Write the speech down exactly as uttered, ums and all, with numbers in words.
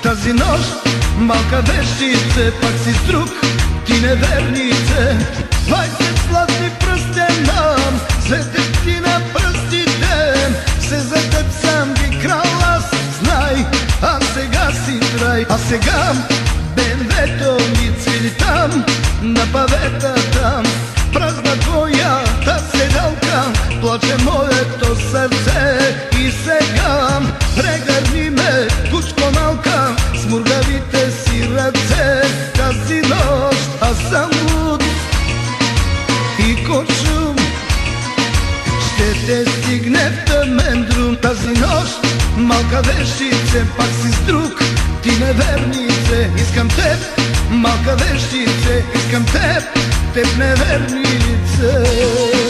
Тази нощ, малка вещице, пак си с друг, ти невернице. Двайсет златни пръстенам, светят ти на пръстите. Все за теб съм ги крал, аз знай, а сега си трай. А сега БМВ-то ми цвили там, на паветата. Празна твоята седалка, плаче моето сърце. И сега прегърни ме, кучко малка, с мургавите си ръце. Тази нощ аз съм луд и кучум, ще те стигне в тъмен друм. Тази нощ, малка вещице, пак си с друг, ти невернице. Искам теб, малка вещице, искам теб, теб невернице.